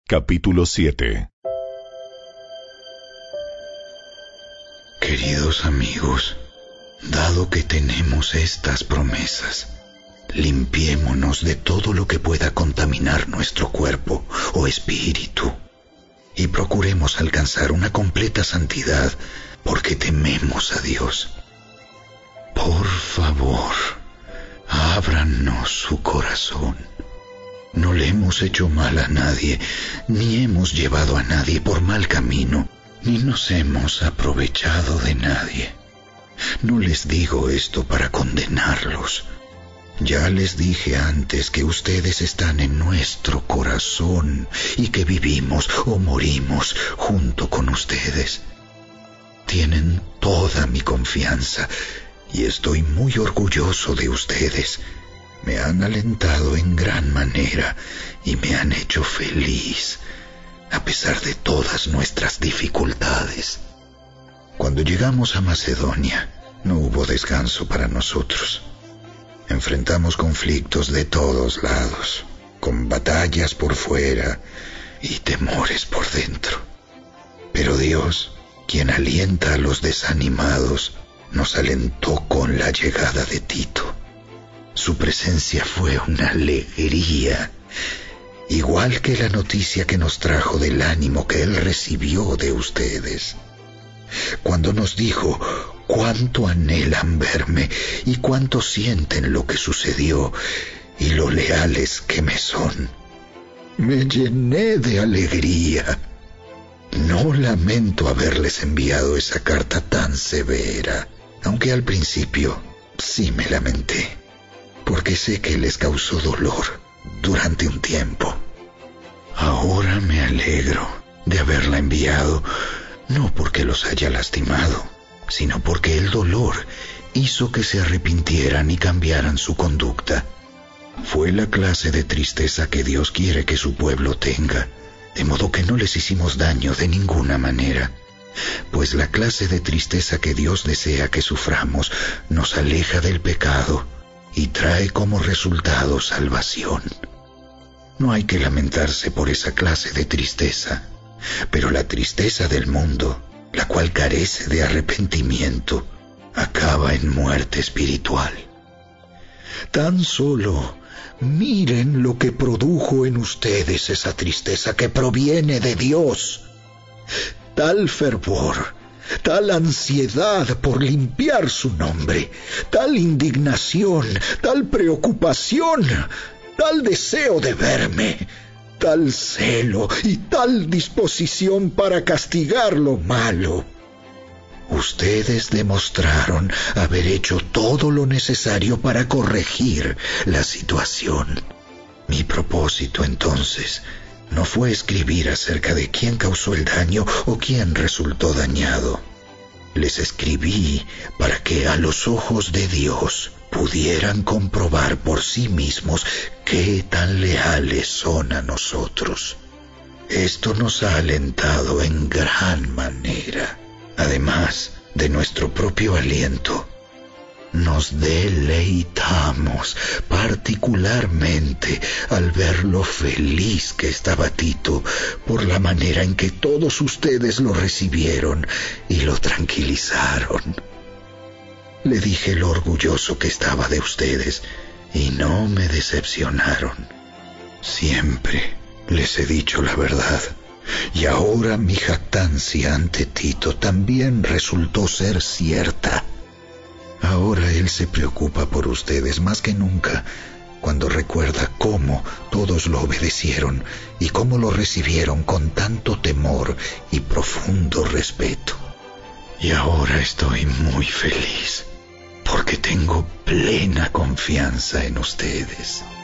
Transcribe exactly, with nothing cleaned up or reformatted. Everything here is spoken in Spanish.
Capítulo siete. Queridos amigos, dado que tenemos estas promesas, limpiémonos de todo lo que pueda contaminar nuestro cuerpo o espíritu y procuremos alcanzar una completa santidad porque tememos a Dios. Por favor, ábranos su corazón. No le hemos hecho mal a nadie, ni hemos llevado a nadie por mal camino, ni nos hemos aprovechado de nadie. No les digo esto para condenarlos. Ya les dije antes que ustedes están en nuestro corazón y que vivimos o morimos junto con ustedes. Tienen toda mi confianza y estoy muy orgulloso de ustedes. Me han alentado en gran manera y me han hecho feliz, a pesar de todas nuestras dificultades. Cuando llegamos a Macedonia, no hubo descanso para nosotros. Enfrentamos conflictos de todos lados, con batallas por fuera y temores por dentro. Pero Dios, quien alienta a los desanimados, nos alentó con la llegada de Tito. Su presencia fue una alegría, igual que la noticia que nos trajo del ánimo que él recibió de ustedes. Cuando nos dijo cuánto anhelan verme y cuánto sienten lo que sucedió y lo leales que me son, me llené de alegría. No lamento haberles enviado esa carta tan severa, aunque al principio sí me lamenté, porque sé que les causó dolor durante un tiempo. Ahora me alegro de haberla enviado, no porque los haya lastimado, sino porque el dolor hizo que se arrepintieran y cambiaran su conducta. Fue la clase de tristeza que Dios quiere que su pueblo tenga, de modo que no les hicimos daño de ninguna manera, pues la clase de tristeza que Dios desea que suframos nos aleja del pecado y trae como resultado salvación. No hay que lamentarse por esa clase de tristeza, pero la tristeza del mundo, la cual carece de arrepentimiento, acaba en muerte espiritual. Tan solo miren lo que produjo en ustedes esa tristeza que proviene de Dios. Tal fervor, tal ansiedad por limpiar su nombre, tal indignación, tal preocupación, tal deseo de verme, tal celo y tal disposición para castigar lo malo. Ustedes demostraron haber hecho todo lo necesario para corregir la situación. Mi propósito entonces no fue escribir acerca de quién causó el daño o quién resultó dañado. Les escribí para que a los ojos de Dios pudieran comprobar por sí mismos qué tan leales son a nosotros. Esto nos ha alentado en gran manera. Además de nuestro propio aliento, nos deleitamos particularmente al ver lo feliz que estaba Tito por la manera en que todos ustedes lo recibieron y lo tranquilizaron. Le dije lo orgulloso que estaba de ustedes y no me decepcionaron. Siempre les he dicho la verdad. Y ahora mi jactancia ante Tito también resultó ser cierta. Ahora él se preocupa por ustedes más que nunca, cuando recuerda cómo todos lo obedecieron y cómo lo recibieron con tanto temor y profundo respeto. Y ahora estoy muy feliz, porque tengo plena confianza en ustedes.